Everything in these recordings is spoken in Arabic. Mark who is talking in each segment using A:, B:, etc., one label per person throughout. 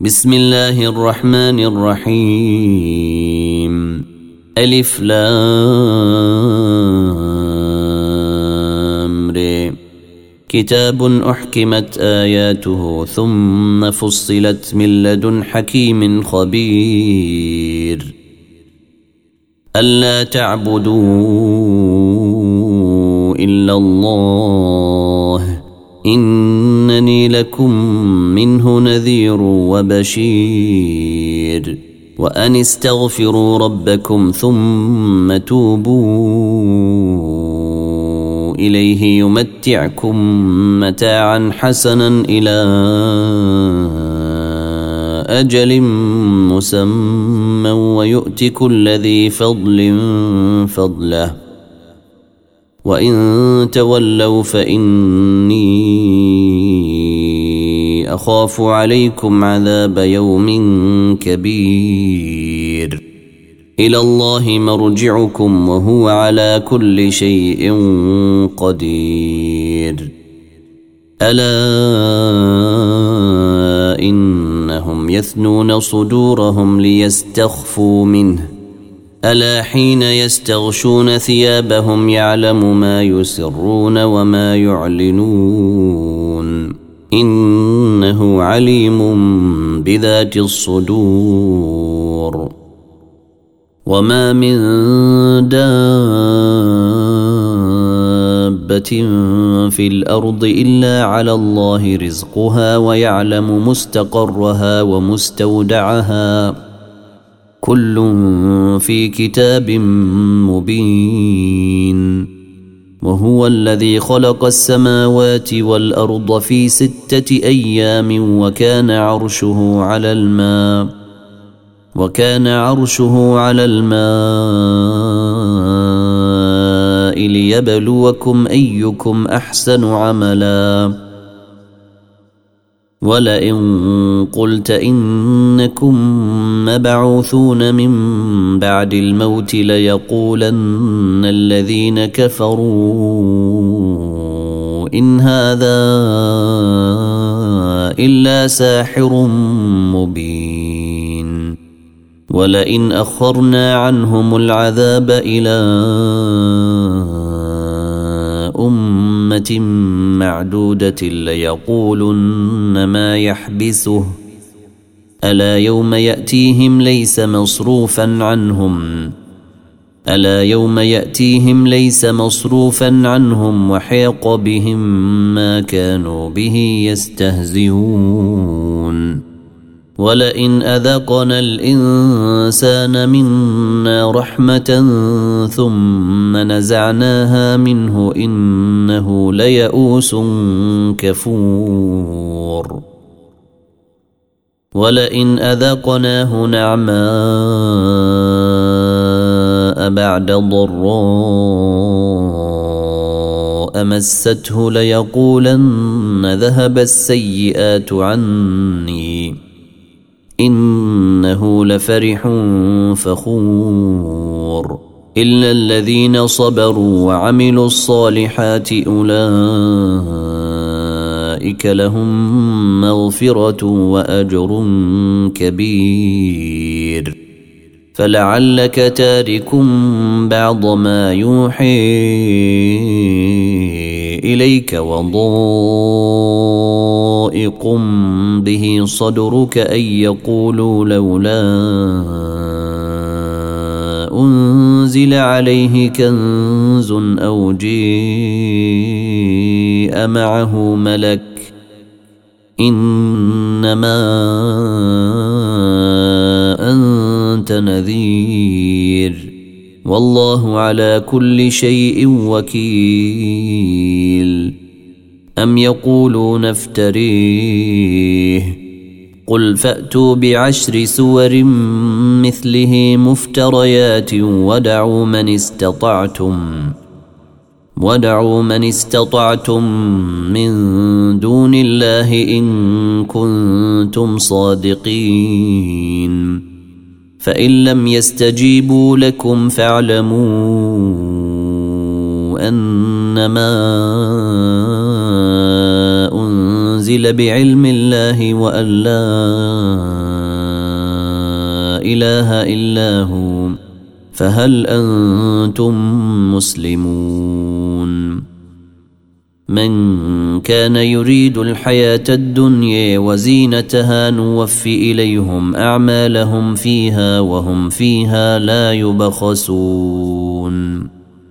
A: بسم الله الرحمن الرحيم. ألف لام ر. كتاب أحكمت آياته ثم فصلت من لدن حكيم خبير. ألا تعبدوا إلا الله إنني لكم منه نذير وبشير. وأن استغفروا ربكم ثم توبوا إليه يمتعكم متاعا حسنا إلى أجل مسمى ويؤت كل ذي فضل فضله وإن تولوا فإني أخاف عليكم عذاب يوم كبير. إلى الله مرجعكم وهو على كل شيء قدير. ألا إنهم يثنون صدورهم ليستخفوا منه ألا حين يستغشون ثيابهم يعلم ما يسرون وما يعلنون إنه عليم بذات الصدور. وما من دابة في الأرض إلا على الله رزقها ويعلم مستقرها ومستودعها كل في كتاب مبين. وهو الذي خلق السماوات والأرض في 6 أيام وكان عرشه على الماء ليبلوكم أيكم أحسن عملا. ولئن قلت إنكم مبعوثون من بعد الموت ليقولن الذين كفروا إن هذا إلا ساحر مبين. ولئن أخرنا عنهم العذاب إلى أمة معدودة ليقولن ما يحبسه ألا يوم يأتيهم ليس مصروفا عنهم وحيق بهم ما كانوا به يستهزئون. ولئن أذقنا الإنسان منا رحمة ثم نزعناها منه إنه ليئوس كفور. ولئن أذقناه نعماء بعد ضراء مسته ليقولن ذهب السيئات عني إنه لفرح فخور. إلا الذين صبروا وعملوا الصالحات أولئك لهم مغفرة وأجر كبير. فلعلك تارك بعض ما يوحي إليك وضائق به صدرك أن يقولوا لولا أنزل عليه كنز أو جيء معه ملك إنما أنت نذير والله على كل شيء وكيل. أم يقولون افتريه قل فأتوا ب10 سور مثله مفتريات ودعوا من استطعتم من دون الله إن كنتم صادقين. فإن لم يستجيبوا لكم فاعلموا أنما أنزل بعلم الله وأن لا إله إلا هو فهل أنتم مسلمون من كان يريد الحياة الدنيا وزينتها نوفي إليهم أعمالهم فيها وهم فيها لا يبخسون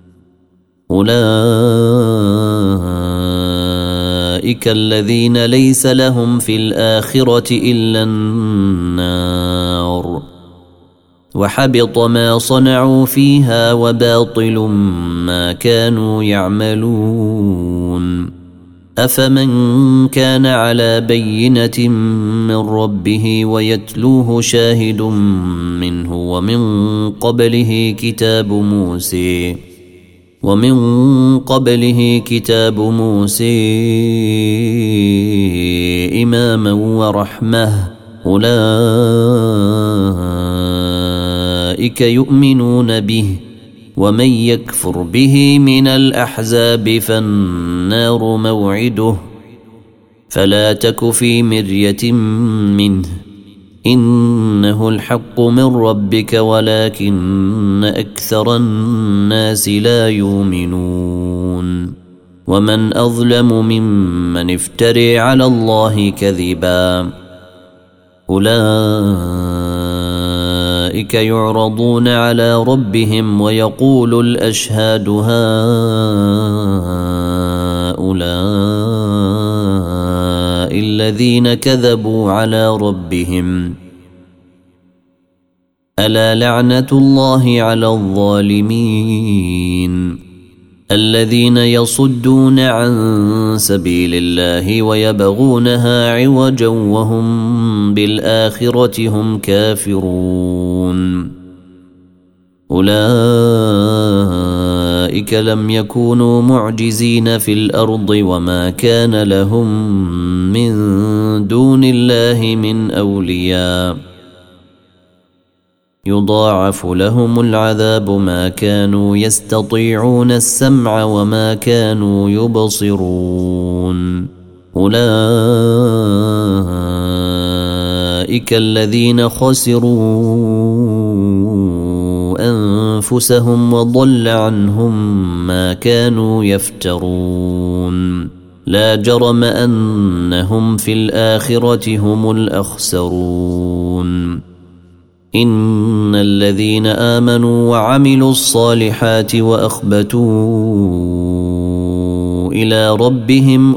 A: أولئك الذين ليس لهم في الآخرة إلا النار وحبط ما صنعوا فيها وباطل ما كانوا يعملون أفمن كان على بينة من ربه ويتلوه شاهد منه ومن قبله كتاب موسى إماما ورحمة أولئك يؤمنون به ومن يكفر به من الأحزاب فالنار موعده فلا تك في مرية منه إنه الحق من ربك ولكن أكثر الناس لا يؤمنون ومن أظلم ممن افتري على الله كذبا أولئك يعرضون على ربهم ويقول الأشهاد هؤلاء الذين كذبوا على ربهم ألا لعنة الله على الظالمين الذين يصدون عن سبيل الله ويبغونها عوجا وهم بالآخرة هم كافرون أولئك لم يكونوا معجزين في الأرض وما كان لهم من دون الله من أولياء يضاعف لهم العذاب ما كانوا يستطيعون السمع وما كانوا يبصرون أولئك الذين خسروا أنفسهم وضل عنهم ما كانوا يفترون لا جرم أنهم في الآخرة هم الأخسرون إن الذين آمنوا وعملوا الصالحات وأخبتوا إلى ربهم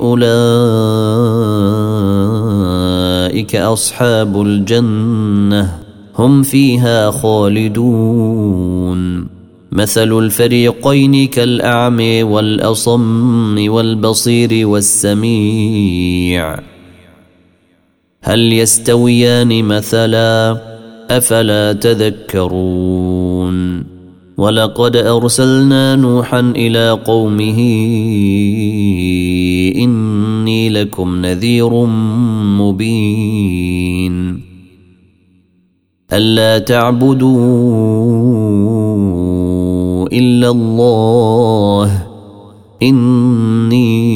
A: أولئك أصحاب الجنة هم فيها خالدون مثل الفريقين كالأعمى والأصم والبصير والسميع هل يستويان مثلا أفلا تذكرون ولقد أرسلنا نوحا إلى قومه إني لكم نذير مبين ألا تعبدوا إلا الله إني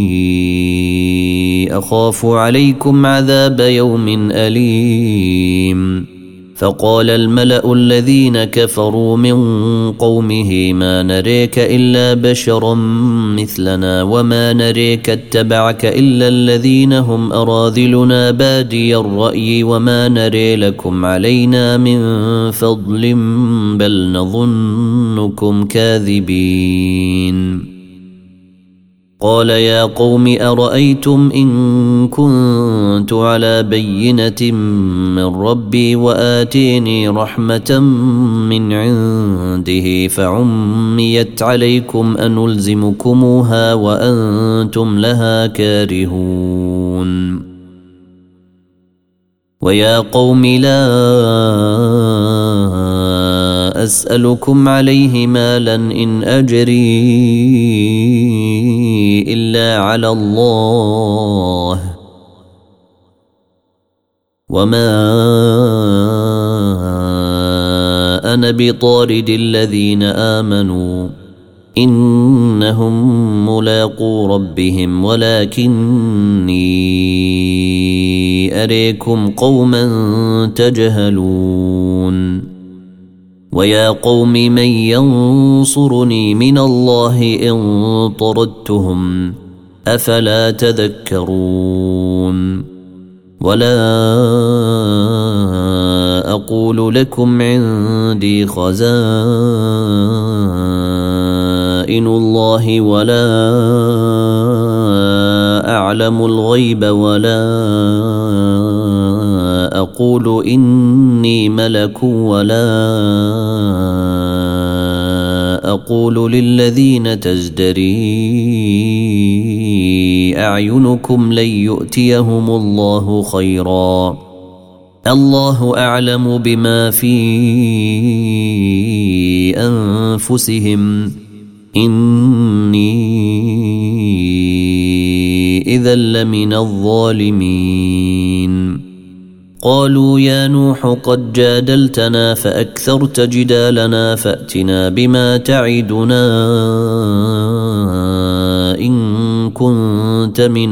A: أخاف عليكم عذاب يوم أليم فقال الملأ الذين كفروا من قومه ما نريك إلا بشرا مثلنا وما نريك اتبعك إلا الذين هم أراذلنا بادي الرأي وما نري لكم علينا من فضل بل نظنكم كاذبين قال يا قوم أرأيتم إن كنت على بينة من ربي وآتيني رحمة من عنده فعميت عليكم أنلزمكموها وأنتم لها كارهون ويا قوم لا أسألكم عليه مالا إن أجري إلا على الله وما أنا بطارد الذين آمنوا إنهم أنهم ملاقو ربهم ولكني أريكم قوما تجهلون ويا قوم من ينصرني من الله إن طردتهم أفلا تذكرون ولا أقول لكم عندي خزائن الله ولا أعلم الغيب ولا أقول إني ملك ولا أقول للذين تزدري أعينكم لن يؤتيهم الله خيرا الله أعلم بما في أنفسهم إني إذا لمن الظالمين قالوا يا نوح قد جادلتنا فأكثرت جدالنا فأتنا بما تعدنا إن كنت من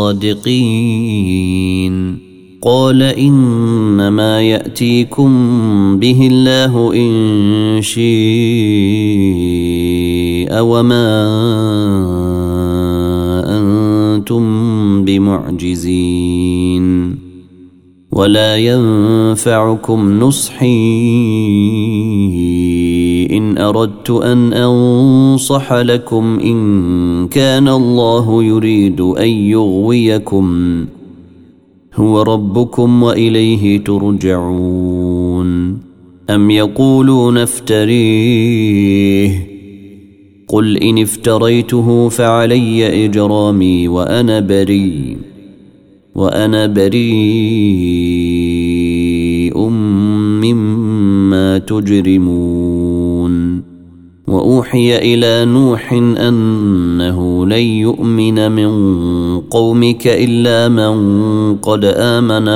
A: الصادقين قال إنما يأتيكم به الله إن شاء وما أنتم بمعجزين ولا ينفعكم نصحي إن أردت أن أنصح لكم إن كان الله يريد أن يغويكم هو ربكم وإليه ترجعون أم يقولون افتريه قل إن افتريته فعلي إجرامي وأنا بريء مما تجرمون وأوحي إلى نوح أنه لن يؤمن من قومك إلا من قد آمن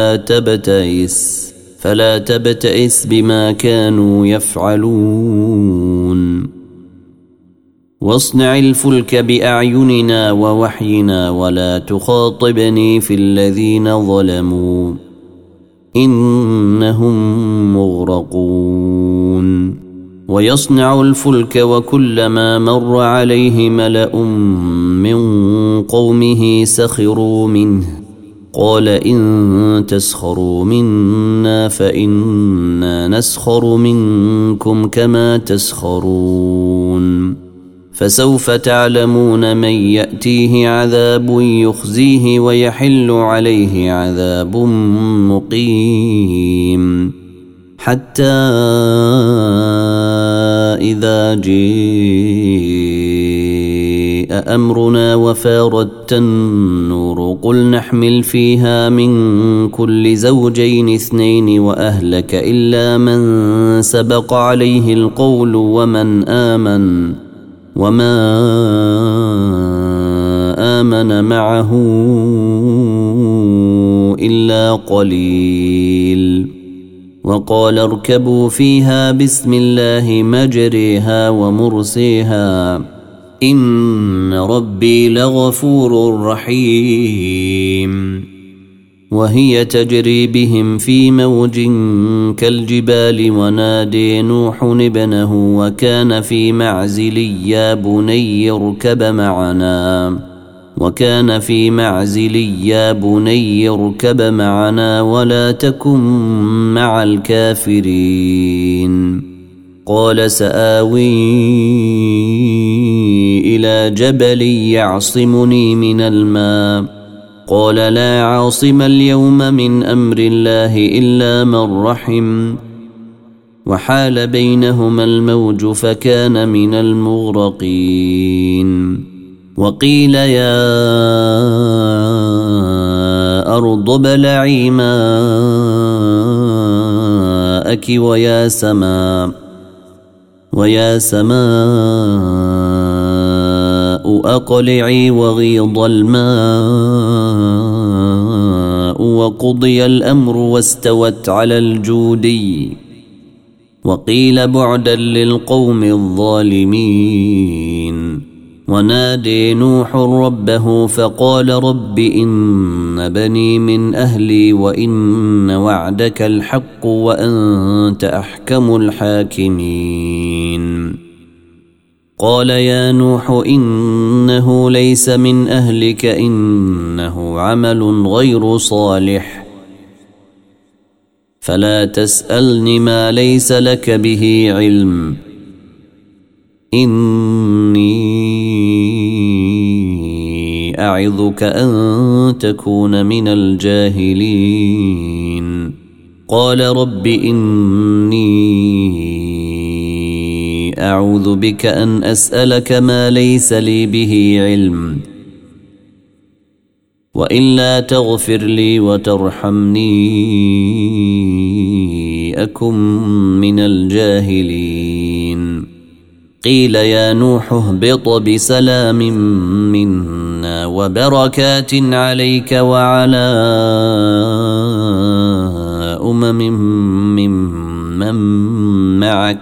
A: فلا تبتئس بما كانوا يفعلون واصنع الفلك بأعيننا ووحينا ولا تخاطبني في الذين ظلموا إنهم مغرقون ويصنع الفلك وكلما مر عليه ملأ من قومه سخروا منه قال إن تسخروا منا فإنا نسخر منكم كما تسخرون فسوف تعلمون من يأتيه عذاب يخزيه ويحل عليه عذاب مقيم حتى إذا جاء أمرنا وفارت النور قل نحمل فيها من كل زوجين 2 وأهلك إلا من سبق عليه القول وما آمن معه إلا قليل وقال اركبوا فيها بسم الله مجريها ومرسيها إن ربي لغفور رحيم وهي تجري بهم في موج كالجبال ونادي نوح ابنه وكان في معزل يا بني اركب معنا ولا تكن مع الكافرين قال سآوي إلى جبل يعصمني من الماء قال لا عاصم اليوم من أمر الله إلا من رحم وحال بينهما الموج فكان من المغرقين وقيل يا أرض ابلعي ماءك ويا سماء أقلعي وغيض الماء وقضي الأمر واستوت على الجودي وقيل بعدا للقوم الظالمين ونادي نوح ربه فقال رب إن بني من أهلي وإن وعدك الحق وأنت أحكم الحاكمين قال يا نوح إنه ليس من أهلك إنه عمل غير صالح فلا تسألني ما ليس لك به علم إني أعظك أن تكون من الجاهلين قال رب إني أعوذ بك أن أسألك ما ليس لي به علم وإلا تغفر لي وترحمني أكن من الجاهلين قيل يا نوح اهبط بسلام منا وبركات عليك وعلى ممن معك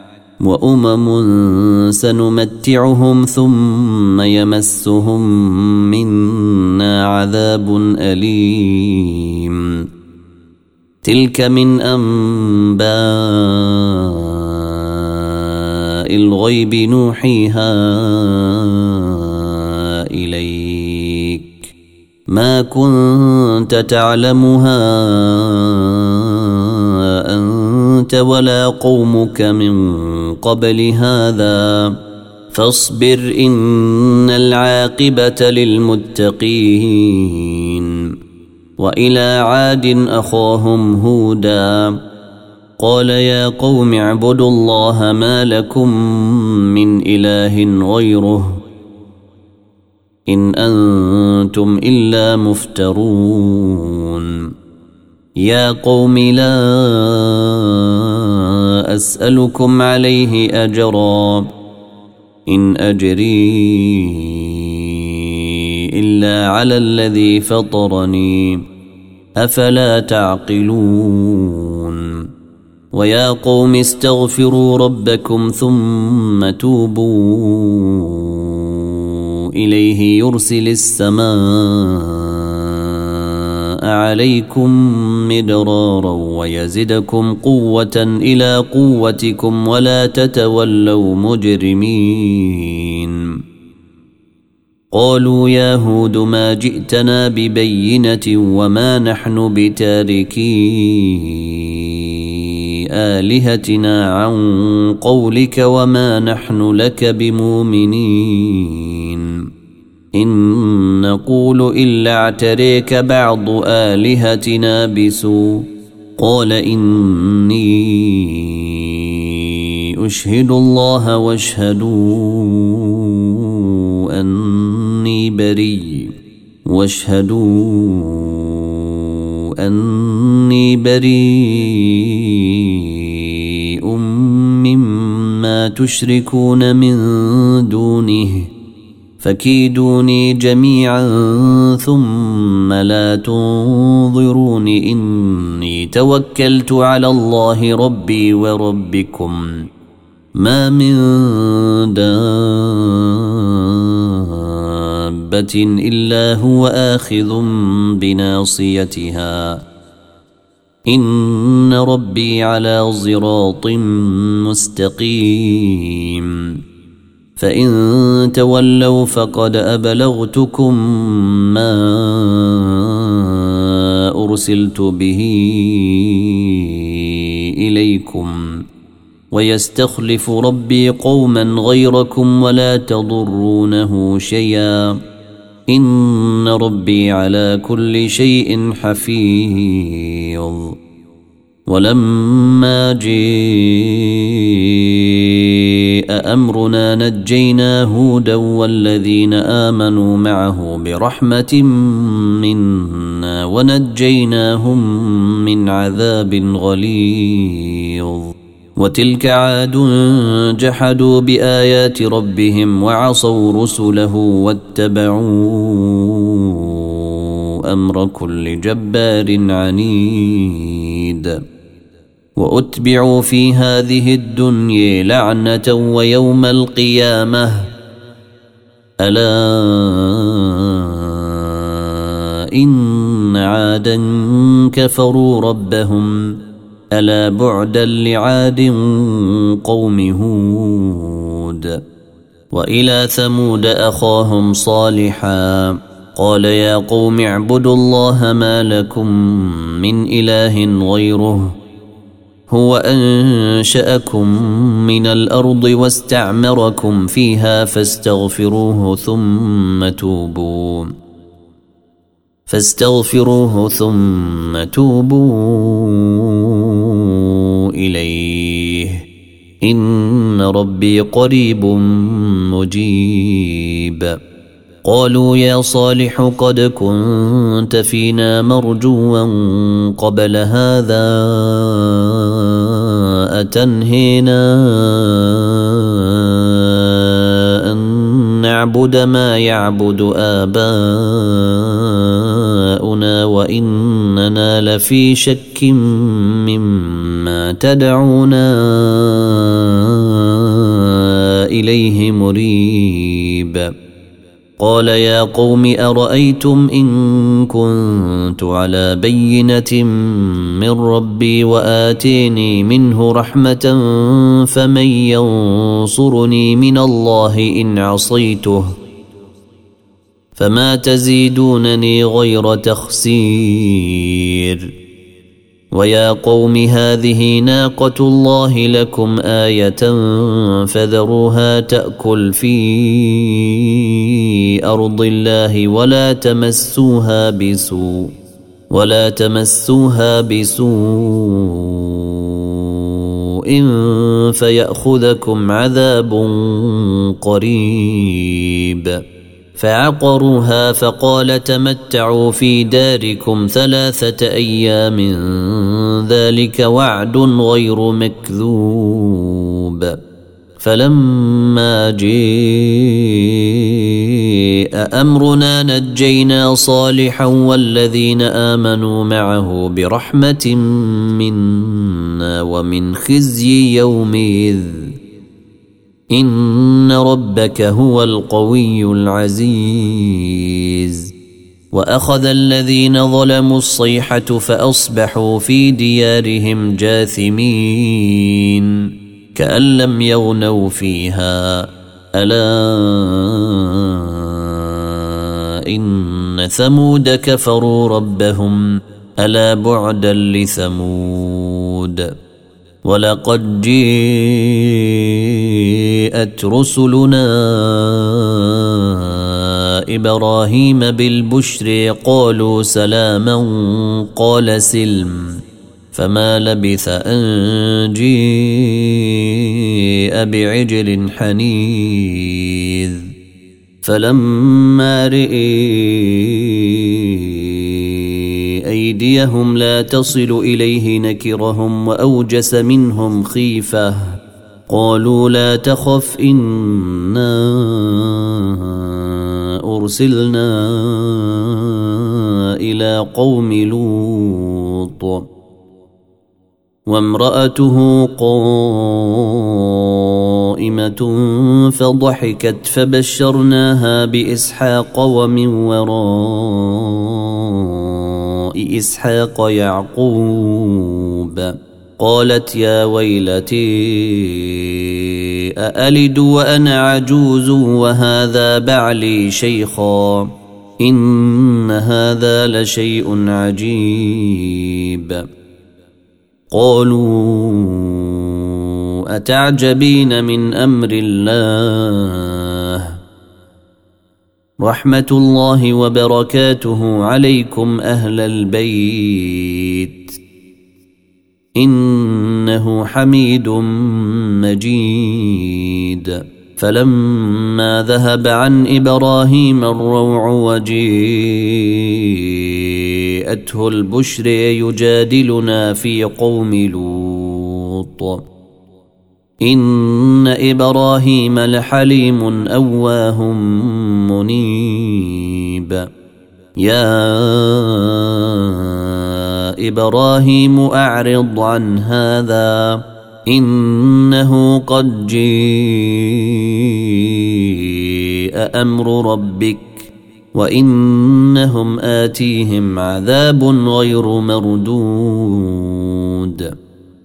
A: وأمم سنمتعهم ثم يمسهم منا عذاب أليم تلك من أنباء الغيب نوحيها إليك ما كنت تعلمها أنت ولا قومك من قبل هذا فاصبر إن العاقبة للمتقين وإلى عاد أخاهم هودا قال يا قوم اعبدوا الله ما لكم من إله غيره إن أنتم إلا مفترون يا قوم لا أسألكم عليه أجرا إن أجري إلا على الذي فطرني أفلا تعقلون ويا قوم استغفروا ربكم ثم توبوا إليه يرسل السماء عليكم مدرارا ويزدكم قوة إلى قوتكم ولا تتولوا مجرمين قالوا يا هود ما جئتنا ببينة وما نحن بتاركي آلهتنا عن قولك وما نحن لك بمؤمنين إن نقول إلا اعتريك بعض آلهتنا بسوء قال إني أشهد الله واشهدوا أني بريء مما تشركون من دونه فكيدوني جميعا ثم لا تنظرون إني توكلت على الله ربي وربكم ما من دابة إلا هو آخذ بناصيتها إن ربي على صراط مستقيم فإن تولوا فقد أبلغتكم ما أرسلت به إليكم ويستخلف ربي قوما غيركم ولا تضرونه شيئا إن ربي على كل شيء حفيظ ولما جاء أمرنا نجينا هودا والذين آمنوا معه برحمة منا ونجيناهم من عذاب غليظ وتلك عاد جحدوا بآيات ربهم وعصوا رسله واتبعوا أمر كل جبار عنيد وأتبعوا في هذه الدنيا لعنة ويوم القيامة ألا إن عادا كفروا ربهم ألا بعدا لعاد قوم هود. وإلى ثمود أخاهم صالحا قال يا قوم اعبدوا الله ما لكم من إله غيره هو أنشأكم من الأرض واستعمركم فيها فاستغفروه ثم توبوا إليه إن ربي قريب مجيب. قالوا يا صالح قد كنت فينا مرجوا قبل هذا أتنهينا أن نعبد ما يعبد آباؤنا وإننا لفي شك مما تدعونا إليه مريب. قال يا قوم أرأيتم إن كنت على بينة من ربي وآتيني منه رحمة فمن ينصرني من الله إن عصيته فما تزيدونني غير تخسير. ويا قوم هذه ناقة الله لكم آية فذروها تأكل في أرض الله ولا تمسوها بسوء فيأخذكم عذاب قريب. فعقروها فقال تمتعوا في داركم 3 أيام ذلك وعد غير مكذوب. فلما جاء أمرنا نجينا صالحا والذين آمنوا معه برحمة منا ومن خزي يومئذ إن ربك هو القوي العزيز. وأخذ الذين ظلموا الصيحة فأصبحوا في ديارهم جاثمين كأن لم يغنوا فيها ألا إن ثمود كفروا ربهم ألا بعدا لثمود. ولقد جاءت رسلنا إبراهيم بالبشر قالوا سلاما قال سلم فما لبث أن جاء بعجل حنيذ. فلما رئي أيديهم لا تصل إليه نكرهم وأوجس منهم خيفة قالوا لا تخف إنا أرسلنا إلى قوم لوط وامرأته قائمة فضحكت فبشرناها بإسحاق ومن وراء إسحاق يعقوب. قالت يا ويلتي أألد وأنا عجوز وهذا بعلي شيخا إن هذا لشيء عجيب. قالوا أتعجبين من أمر الله رحمة الله وبركاته عليكم أهل البيت إنه حميد مجيد. فلما ذهب عن إبراهيم الروع وجاءته البشر يجادلنا في قوم لوط إن إبراهيم لحليم أواه منيب. يا إبراهيم أعرض عن هذا إنه قد جاء أمر ربك وإنهم آتيهم عذاب غير مردود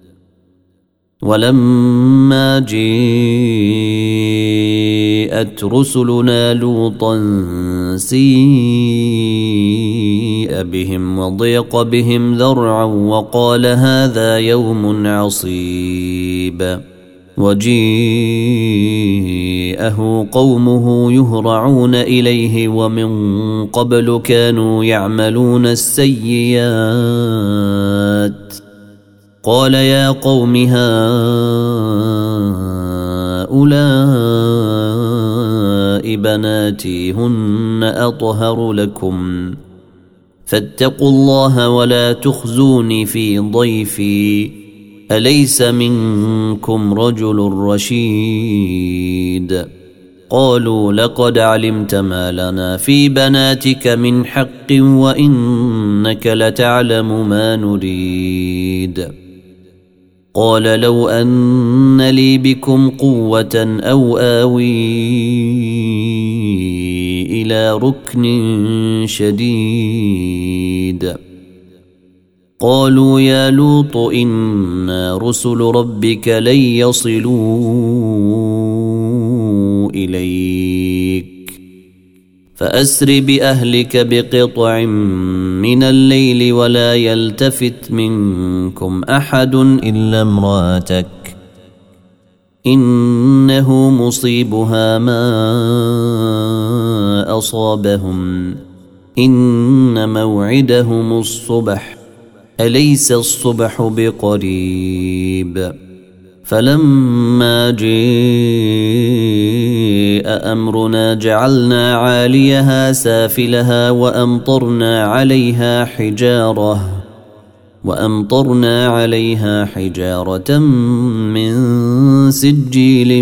A: ولما جاءت رسلنا لوطا سيء بهم وضيق بهم ذرعا وقال هذا يوم عصيب وجيءه قومه يهرعون إليه ومن قبل كانوا يعملون السيئات قال يا قوم هؤلاء بناتي هن أطهر لكم فاتقوا الله ولا تخزوني في ضيفي أليس منكم رجل رشيد قالوا لقد علمت ما لنا في بناتك من حق وإنك لتعلم ما نريد قال لو أن لي بكم قوة أو آوي إلى ركن شديد قالوا يا لوط إنا رسل ربك لن يصلوا إليك فأسر بأهلك بقطع من الليل ولا يلتفت منكم أحد إلا امرأتك إنه مصيبها ما أصابهم إن موعدهم الصبح أليس الصبح بقريب فلما جاء أمرنا جعلنا عاليها سافلها وأمطرنا عليها حجارة من سجيل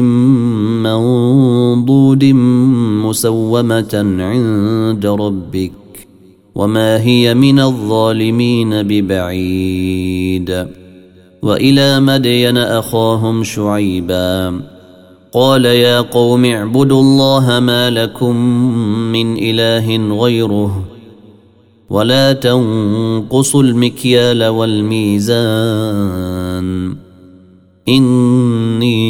A: منضود مسومة عند ربك وما هي من الظالمين ببعيد وإلى مدين أخاهم شعيبا قال يا قوم اعبدوا الله ما لكم من إله غيره ولا تنقصوا المكيال والميزان إني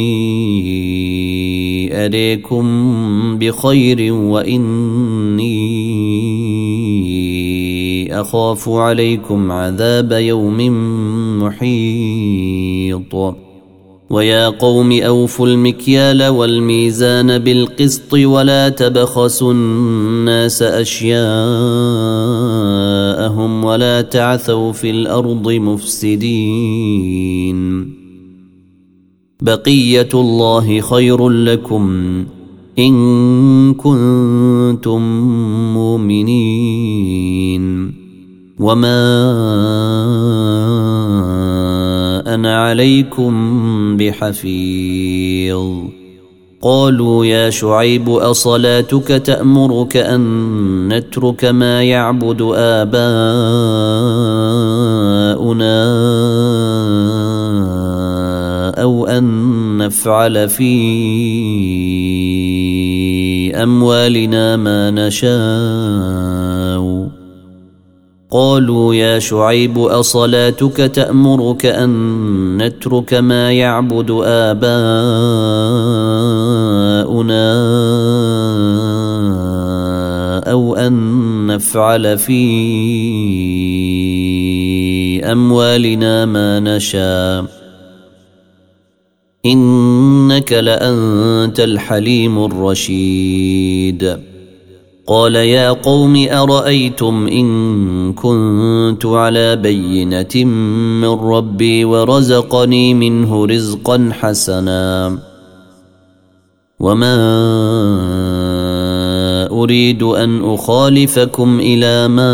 A: أريكم بخير وإني أخاف عليكم عذاب يوم محيط ويا قوم أوفوا المكيال والميزان بالقسط ولا تبخسوا الناس أشياءهم ولا تعثوا في الأرض مفسدين بقية الله خير لكم إن كنتم مؤمنين وما أنا عليكم بحفيظ قالوا يا شعيب أصلاتك تأمرك أن نترك ما يعبد آباؤنا أو أن نفعل في أموالنا ما نشاء قالوا يا شعيب أصلاتك تأمرك أن نترك ما يعبد آباؤنا أو أن نفعل في أموالنا ما نشاء إنك لأنت الحليم الرشيد قال يا قوم أرأيتم إن كنت على بينة من ربي ورزقني منه رزقا حسنا وما أريد أن أخالفكم إلى ما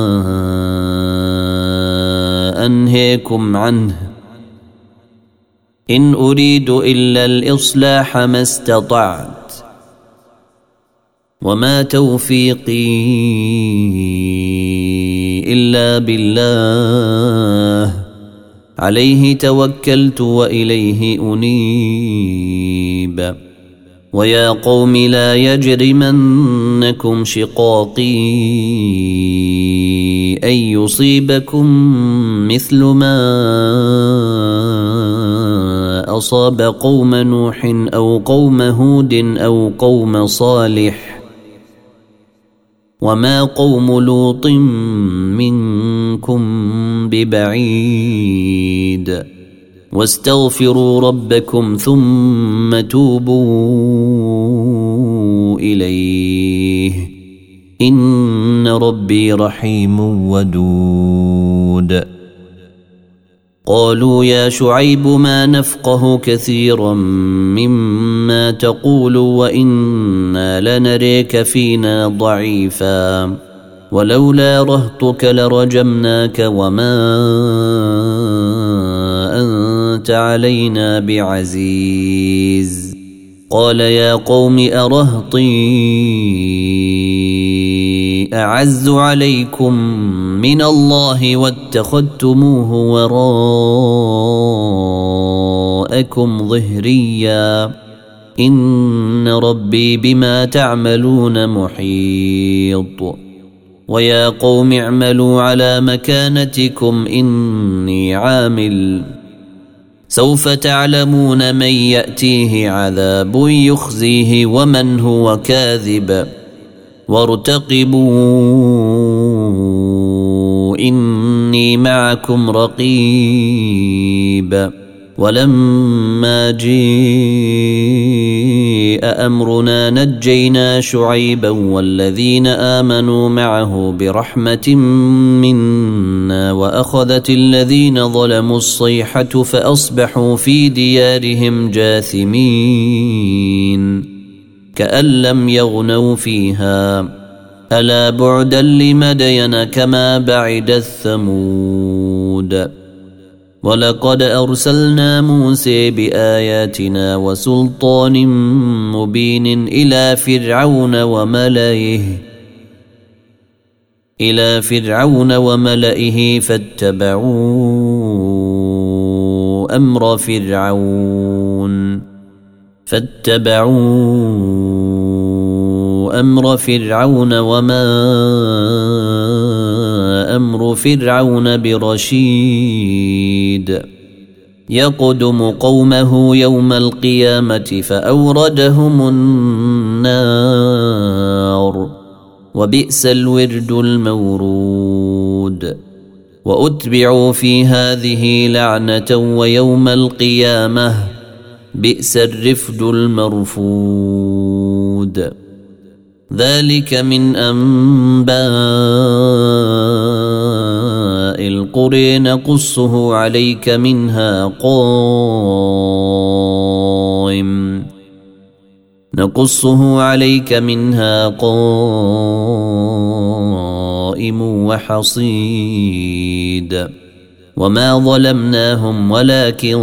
A: أنهيكم عنه إن أريد إلا الإصلاح ما استطعت وما توفيقي إلا بالله عليه توكلت وإليه أنيب ويا قوم لا يجرمنكم شقاقي أن يصيبكم مثل ما أصاب قوم نوح أو قوم هود أو قوم صالح وما قوم لوط منكم ببعيد واستغفروا ربكم ثم توبوا إليه إن ربي رحيم ودود. قالوا يا شعيب ما نفقه كثيرا مما تقول وإنا لنريك فينا ضعيفا ولولا رهطك لرجمناك وما أنت علينا بعزيز. قال يا قوم أرهطي أعز عليكم من الله واتخذتموه وراءكم ظهريا إن ربي بما تعملون محيط. ويا قوم اعملوا على مكانتكم إني عامل سوف تعلمون من يأتيه عذاب يخزيه ومن هو كاذب وارتقبوا إني معكم رقيب. ولما جاء أمرنا نجينا شعيبا والذين آمنوا معه برحمة منا وأخذت الذين ظلموا الصيحة فأصبحوا في ديارهم جاثمين كأن لم يغنوا فيها ألا بعدا لمدين كما بعد الثمود. ولقد أرسلنا موسى بآياتنا وسلطان مبين إلى فرعون وملئه فاتبعوا أمر فرعون وما أمر فرعون برشيد. يقدم قومه يوم القيامة فأوردهم النار وبئس الورد المورود. وأتبعوا في هذه لعنة ويوم القيامة بئس الرفد المرفود. ذلك من أنباء القرى نقصه عليك منها قائم وحصيد. وما ظلمناهم ولكن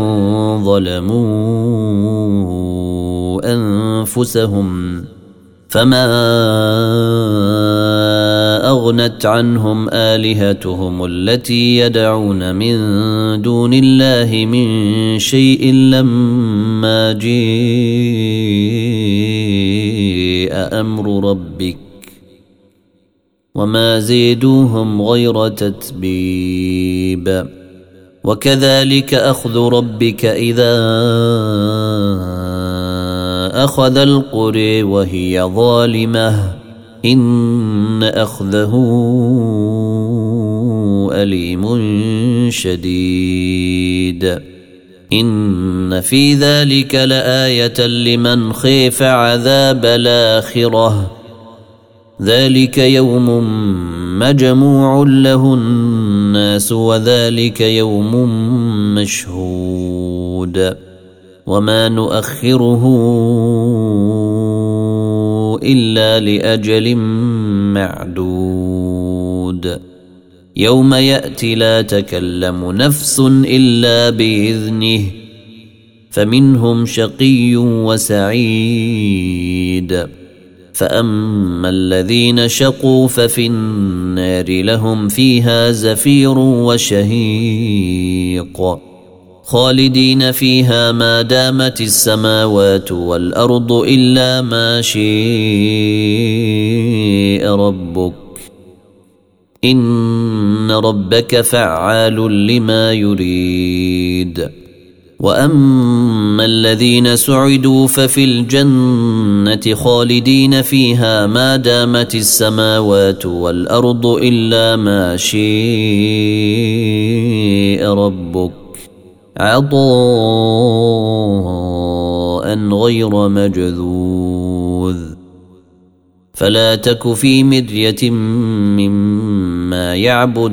A: ظلموا أنفسهم فما أغنت عنهم آلهتهم التي يدعون من دون الله من شيء لما جاء أمر ربك وما زيدوهم غير تتبيب. وكذلك أخذ ربك إذا أخذ القرى وهي ظالمة إن أخذه أليم شديد. إن في ذلك لآية لمن خيف عذاب الآخرة ذلك يوم مجموع له الناس وذلك يوم مشهود وما نؤخره إلا لأجل معدود. يوم يأتي لا تكلم نفس إلا بإذنه فمنهم شقي وسعيد. فأما الذين شقوا ففي النار لهم فيها زفير وشهيق خالدين فيها ما دامت السماوات والأرض إلا ما شاء ربك إن ربك فعال لما يريد. وأما الذين سعدوا ففي الجنة خالدين فيها ما دامت السماوات والأرض إلا ما شاء ربك عطاء غير مجذوذ. فلا تك في مرية مما يعبد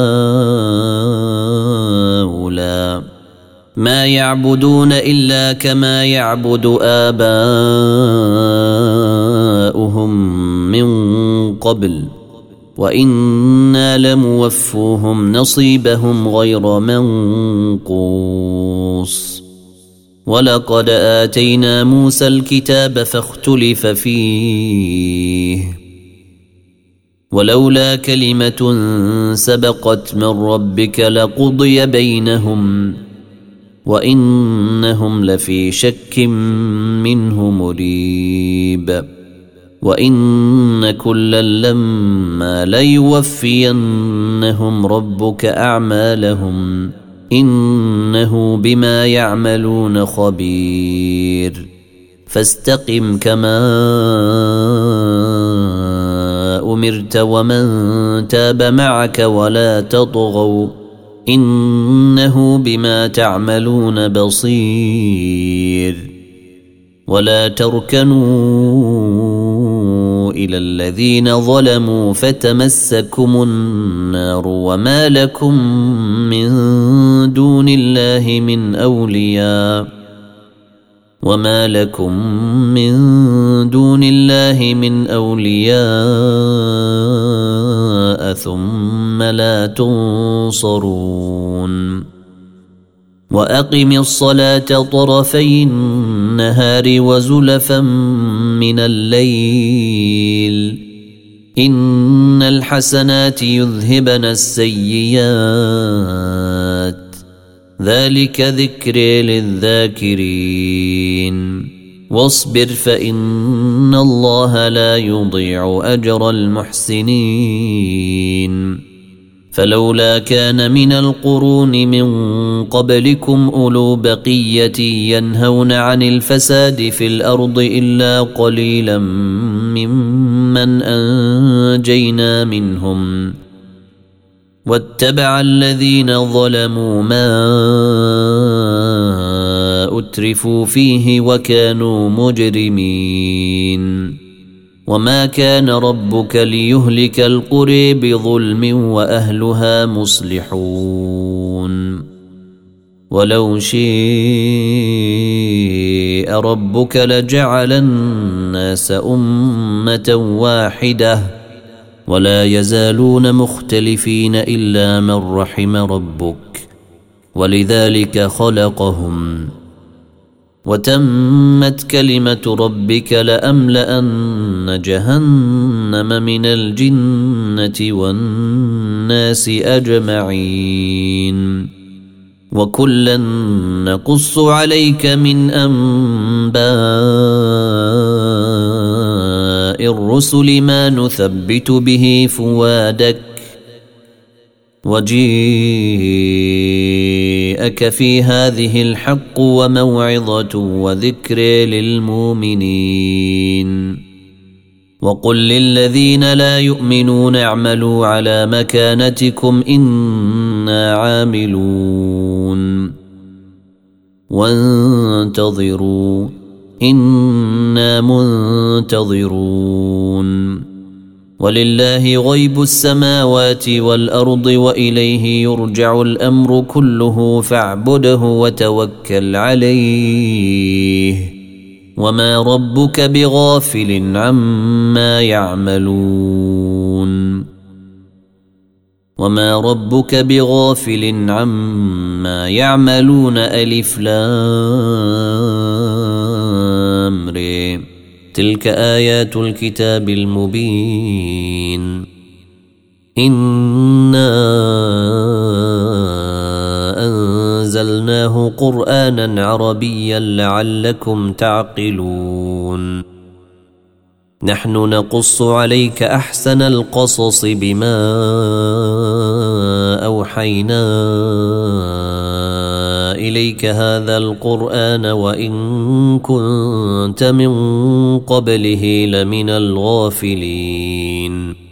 A: هؤلاء ما يعبدون إلا كما يعبد آباؤهم من قبل وإنا لموفوهم نصيبهم غير منقوص. ولقد آتينا موسى الكتاب فاختلف فيه ولولا كلمة سبقت من ربك لقضي بينهم وإنهم لفي شك منه مريب. وإن كلا لما ليوفينهم ربك أعمالهم إنه بما يعملون خبير. فاستقم كما أمرت ومن تاب معك ولا تطغوا إنه بما تعملون بصير. ولا تركنوا إلى الذين ظلموا فتمسكم النار وما لكم من دون الله من أولياء ثم لا تنصرون. وأقم الصلاة طرفي النهار وزلفا من الليل إن الحسنات يذهبن السيئات ذلك ذكر للذاكرين. واصبر فإن الله لا يضيع أجر المحسنين. فلولا كان من القرون من قبلكم أولو بقية ينهون عن الفساد في الأرض إلا قليلا ممن أنجينا منهم واتبع الذين ظلموا ما أترفوا فيه وكانوا مجرمين. وما كان ربك ليهلك القرى بظلم وأهلها مصلحون. ولو شاء ربك لجعل الناس أمة واحدة ولا يزالون مختلفين إلا من رحم ربك ولذلك خلقهم. وتمت كلمة ربك لأملأن جهنم من الجنة والناس أجمعين. وكلا نقص عليك من أنباء الرسل ما نثبت به فؤادك وجيءك في هذه الحق وموعظة وذكر للمؤمنين. وقل للذين لا يؤمنون اعملوا على مكانتكم إنا عاملون وانتظروا إنا منتظرون. ولله غيب السماوات والأرض وإليه يرجع الأمر كله فاعبده وتوكل عليه وما ربك بغافل عما يعملون. ألف لام ر تلك آيات الكتاب المبين. إنا جعلناه قرآنا عربيا لعلكم تعقلون نحن نقص عليك أحسن القصص بما أوحينا إليك هذا القرآن وإن كنت من قبله لمن الغافلين